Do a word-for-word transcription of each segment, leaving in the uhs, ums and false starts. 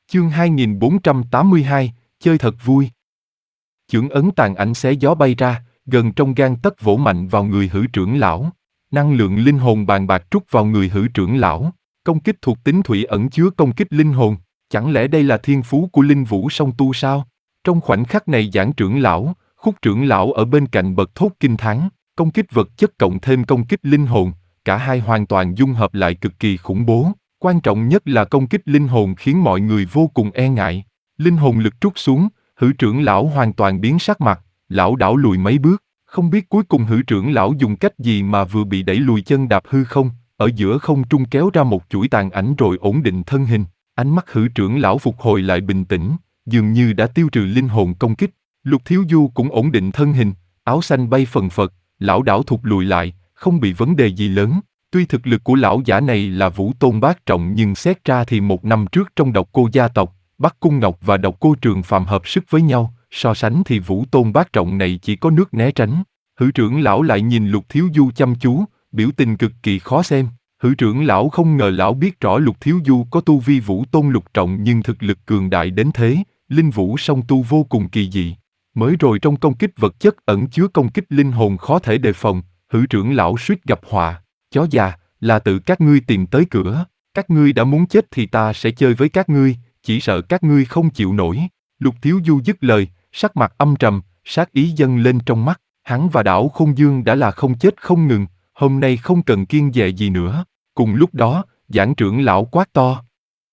Chương hai nghìn bốn trăm tám mươi hai, chơi thật vui. Chưởng ấn tàn ảnh xé gió bay ra, gần trong gang tấc vỗ mạnh vào người hữu trưởng lão. Năng lượng linh hồn bàn bạc trút vào người hữu trưởng lão. Công kích thuộc tính thủy ẩn chứa công kích linh hồn. Chẳng lẽ đây là thiên phú của linh vũ song tu sao? Trong khoảnh khắc này Giảng trưởng lão, Khúc trưởng lão ở bên cạnh bật thốt kinh thán. Công kích vật chất cộng thêm công kích linh hồn, cả hai hoàn toàn dung hợp lại cực kỳ khủng bố. Quan trọng nhất là công kích linh hồn khiến mọi người vô cùng e ngại. Linh hồn lực trút xuống, hữu trưởng lão hoàn toàn biến sắc mặt, lão đảo lùi mấy bước, không biết cuối cùng hữu trưởng lão dùng cách gì mà vừa bị đẩy lùi chân đạp hư không, ở giữa không trung kéo ra một chuỗi tàn ảnh rồi ổn định thân hình. Ánh mắt hữu trưởng lão phục hồi lại bình tĩnh, dường như đã tiêu trừ linh hồn công kích. Lục Thiếu Du cũng ổn định thân hình, áo xanh bay phần phật, lão đảo thụt lùi lại, không bị vấn đề gì lớn. Tuy thực lực của lão giả này là vũ tôn bát trọng nhưng xét ra thì một năm trước trong độc cô gia tộc, Bắc Cung Ngọc và độc cô Trường Phàm hợp sức với nhau, so sánh thì vũ tôn bát trọng này chỉ có nước né tránh. Hữu trưởng lão lại nhìn Lục Thiếu Du chăm chú, biểu tình cực kỳ khó xem. Hữu trưởng lão không ngờ lão biết rõ Lục Thiếu Du có tu vi vũ tôn lục trọng nhưng thực lực cường đại đến thế, linh vũ song tu vô cùng kỳ dị. Mới rồi trong công kích vật chất ẩn chứa công kích linh hồn khó thể đề phòng, hữu trưởng lão suýt gặp họa. Chó già, là tự các ngươi tìm tới cửa, các ngươi đã muốn chết thì ta sẽ chơi với các ngươi, chỉ sợ các ngươi không chịu nổi. Lục Thiếu Du dứt lời, sắc mặt âm trầm, sát ý dâng lên trong mắt, hắn và đảo Khôn Dương đã là không chết không ngừng, hôm nay không cần kiêng dè gì nữa. Cùng lúc đó, Giảng trưởng lão quát to.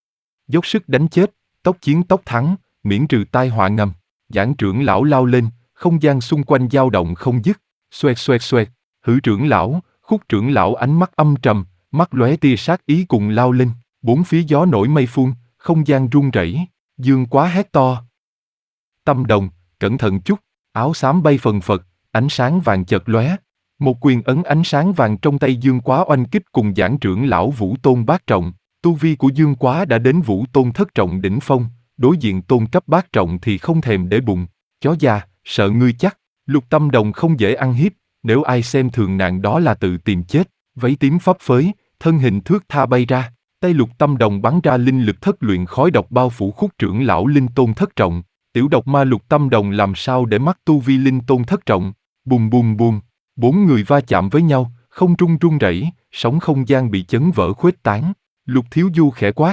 Dốc sức đánh chết, tốc chiến tốc thắng, miễn trừ tai họa ngầm. Giảng trưởng lão lao lên, không gian xung quanh dao động không dứt, xoẹt xoẹt xoẹt, hữu trưởng lão, Khúc trưởng lão ánh mắt âm trầm, mắt lóe tia sát ý cùng lao lên, bốn phía gió nổi mây phun, không gian rung rẩy, Dương Quá hét to. Tâm Đồng, cẩn thận chút, áo xám bay phần phật, ánh sáng vàng chợt lóe. Một quyền ấn ánh sáng vàng trong tay Dương Quá oanh kích cùng Giảng trưởng lão vũ tôn bát trọng, tu vi của Dương Quá đã đến vũ tôn thất trọng đỉnh phong, đối diện tôn cấp bát trọng thì không thèm để bụng. Chó già, sợ ngươi chắc, Lục Tâm Đồng không dễ ăn hiếp. Nếu ai xem thường nạn đó là tự tìm chết. Váy tím phấp phới, thân hình thướt tha bay ra, tay Lục Tâm Đồng bắn ra linh lực thất luyện khói độc bao phủ Khúc trưởng lão linh tôn thất trọng. Tiểu độc ma Lục Tâm Đồng làm sao để mắc tu vi linh tôn thất trọng. Bùm bùm bùm, bốn người va chạm với nhau, không trung rung rẩy, sóng không gian bị chấn vỡ khuếch tán. Lục Thiếu Du khẽ quát.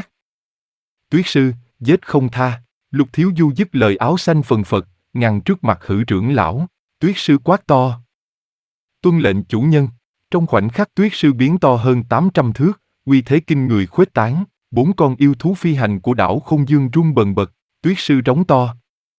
Tuyết sư, giết không tha. Lục Thiếu Du dứt lời áo xanh phần phật, ngăn trước mặt hữu trưởng lão. Tuyết sư quát to. Tuân lệnh chủ nhân. Trong khoảnh khắc Tuyết sư biến to hơn tám trăm thước, uy thế kinh người khuếch tán, bốn con yêu thú phi hành của đảo Khôn Dương rung bần bật. Tuyết sư rống to.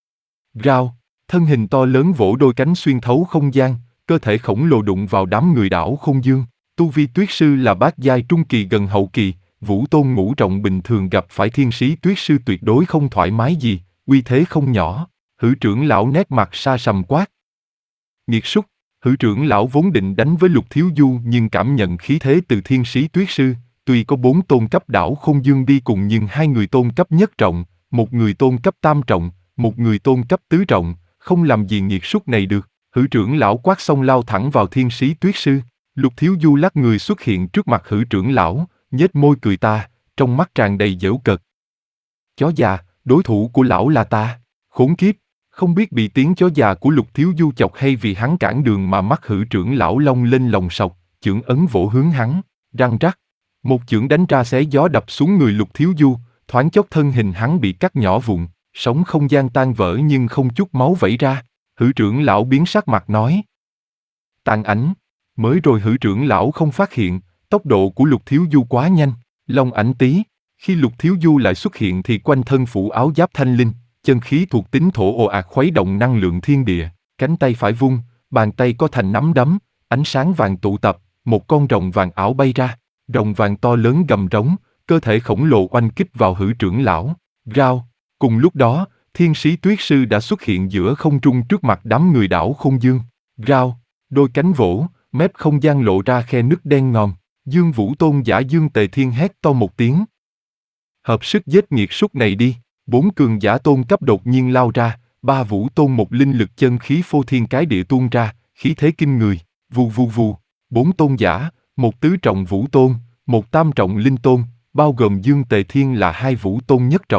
Rao, thân hình to lớn vỗ đôi cánh xuyên thấu không gian, cơ thể khổng lồ đụng vào đám người đảo Khôn Dương. Tu vi Tuyết sư là bát giai trung kỳ gần hậu kỳ, vũ tôn ngũ trọng bình thường gặp phải thiên sĩ Tuyết sư tuyệt đối không thoải mái gì, uy thế không nhỏ. Hữu trưởng lão nét mặt sa sầm quát. Nghiệt súc. Hữu trưởng lão vốn định đánh với Lục Thiếu Du nhưng cảm nhận khí thế từ thiên sĩ Tuyết sư, tuy có bốn tôn cấp đảo Khôn Dương đi cùng nhưng hai người tôn cấp nhất trọng, một người tôn cấp tam trọng, một người tôn cấp tứ trọng, không làm gì nghiệt súc này được. Hữu trưởng lão quát xong lao thẳng vào thiên sĩ Tuyết sư. Lục Thiếu Du lắc người xuất hiện trước mặt hữu trưởng lão, nhếch môi cười ta, trong mắt tràn đầy giễu cợt. Chó già, đối thủ của lão là ta. Khốn kiếp, không biết bị tiếng chó già của Lục Thiếu Du chọc hay vì hắn cản đường mà mắt hữu trưởng lão long lên lòng sọc, chưởng ấn vỗ hướng hắn, răng rắc. Một chưởng đánh ra xé gió đập xuống người Lục Thiếu Du, thoáng chốc thân hình hắn bị cắt nhỏ vụn, sóng không gian tan vỡ nhưng không chút máu vẩy ra. Hữu trưởng lão biến sắc mặt nói. Tàn ảnh, mới rồi hữu trưởng lão không phát hiện, tốc độ của Lục Thiếu Du quá nhanh, long ảnh tí. Khi Lục Thiếu Du lại xuất hiện thì quanh thân phủ áo giáp thanh linh, chân khí thuộc tính thổ ồ ạt khuấy động năng lượng thiên địa, cánh tay phải vung, bàn tay có thành nắm đấm, ánh sáng vàng tụ tập, một con rồng vàng ảo bay ra, rồng vàng to lớn gầm rống, cơ thể khổng lồ oanh kích vào hữu trưởng lão. Rao, cùng lúc đó, thiên sĩ Tuyết sư đã xuất hiện giữa không trung trước mặt đám người đảo Khôn Dương. Rao, đôi cánh vỗ, mép không gian lộ ra khe nứt đen ngòm, Dương Vũ Tôn giả Dương Tề Thiên hét to một tiếng. Hợp sức giết nghiệt súc này đi. Bốn cường giả tôn cấp đột nhiên lao ra, ba vũ tôn một linh lực chân khí phô thiên cái địa tuôn ra, khí thế kinh người, vù vù vù. Bốn tôn giả, một tứ trọng vũ tôn, một tam trọng linh tôn, bao gồm Dương Tề Thiên là hai vũ tôn nhất trọng.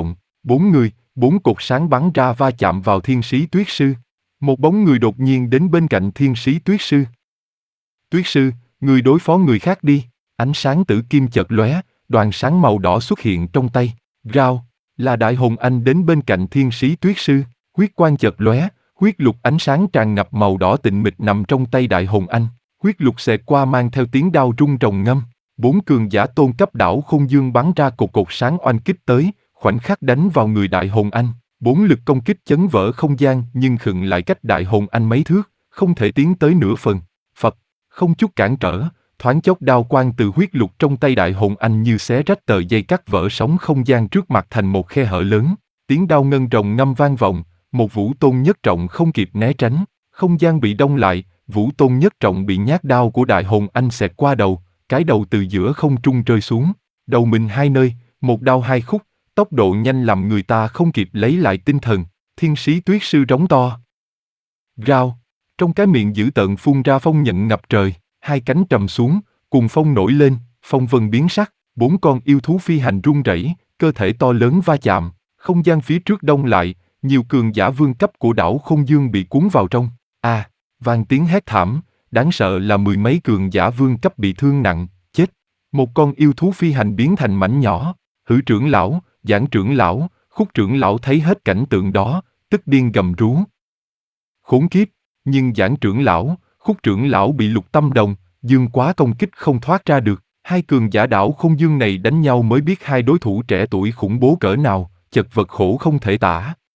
Bốn người, bốn cột sáng bắn ra va chạm vào thiên sĩ tuyết sư. Một bóng người đột nhiên đến bên cạnh thiên sĩ tuyết sư. Tuyết sư, người đối phó người khác đi. Ánh sáng tử kim chợt lóe, đoàn sáng màu đỏ xuất hiện trong tay. Rao, là Đại Hồng Anh đến bên cạnh thiên sĩ tuyết sư. Huyết quang chợt lóe, huyết lục ánh sáng tràn ngập màu đỏ tịnh mịch nằm trong tay Đại Hồng Anh. Huyết lục xẹt qua mang theo tiếng đao rung rồng ngâm. Bốn cường giả tôn cấp đảo không dương bắn ra cột cột sáng oanh kích tới, khoảnh khắc đánh vào người Đại Hồng Anh. Bốn lực công kích chấn vỡ không gian nhưng khựng lại cách Đại Hồng Anh mấy thước, không thể tiến tới nửa phần. Phật, không chút cản trở, thoáng chốc đao quang từ huyết lục trong tay Đại Hồng Anh như xé rách tờ dây cắt vỡ sóng không gian trước mặt thành một khe hở lớn. Tiếng đao ngân rồng ngâm vang vọng, một vũ tôn nhất trọng không kịp né tránh, không gian bị đông lại, vũ tôn nhất trọng bị nhát đao của Đại Hồng Anh xẹt qua đầu, cái đầu từ giữa không trung rơi xuống, đầu mình hai nơi, một đao hai khúc, tốc độ nhanh làm người ta không kịp lấy lại tinh thần. Thiên sĩ tuyết sư rống to. Rao, trong cái miệng dữ tợn phun ra phong nhận ngập trời, hai cánh trầm xuống, cùng phong nổi lên, phong vân biến sắc, bốn con yêu thú phi hành rung rẩy, cơ thể to lớn va chạm, không gian phía trước đông lại, nhiều cường giả vương cấp của đảo không dương bị cuốn vào trong. A, à, vang tiếng hét thảm, đáng sợ là mười mấy cường giả vương cấp bị thương nặng, chết. Một con yêu thú phi hành biến thành mảnh nhỏ, Hử trưởng lão, Giảng trưởng lão, Khúc trưởng lão thấy hết cảnh tượng đó, tức điên gầm rú. Khốn kiếp, nhưng Giảng trưởng lão, Khúc trưởng lão bị Lục Tâm Đồng, Dương Quá công kích không thoát ra được. Hai cường giả đảo không dương này đánh nhau mới biết hai đối thủ trẻ tuổi khủng bố cỡ nào, chật vật khổ không thể tả.